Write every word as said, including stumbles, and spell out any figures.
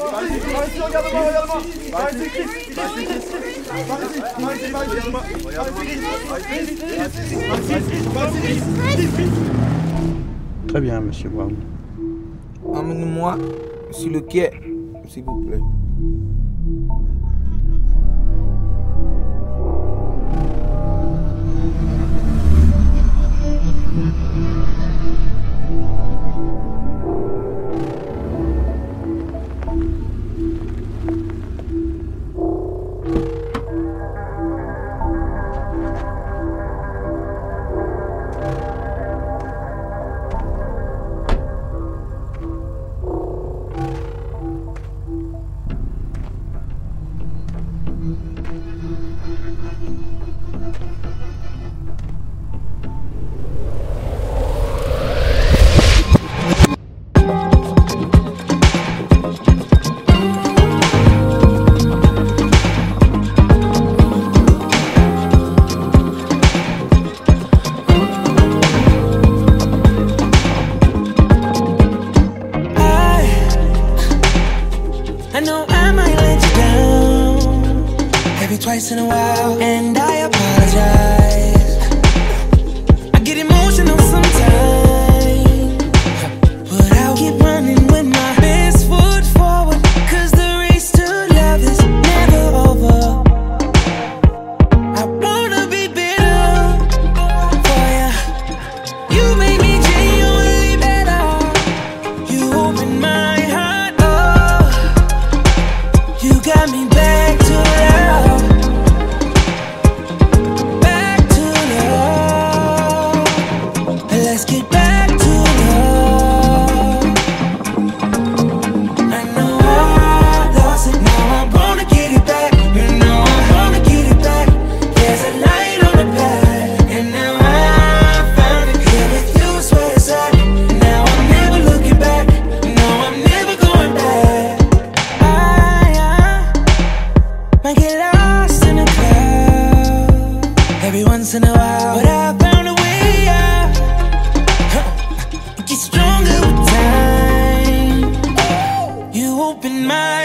Vingt-six, regarde-moi, regarde-moi. Vingt-six, Très bien, monsieur Brown. Emmenez-moi sur le quai, s'il vous plaît. Twice in a while, and I apologize. I get emotional sometimes, but I'll keep running with my best foot forward, cause the race to love is never over. I wanna be better for ya. You made me genuinely better. You opened my heart up. You got me back to love. Let's get back to love. I know I lost it, now I wanna get it back. You know I wanna get it back. There's a light on the path, and now I found it. Here with you is where it's at. Now I'm never looking back. No, I'm never going back. I, I might get lost in a cloud every once in a while, but I found a way out. Stronger with time. You opened my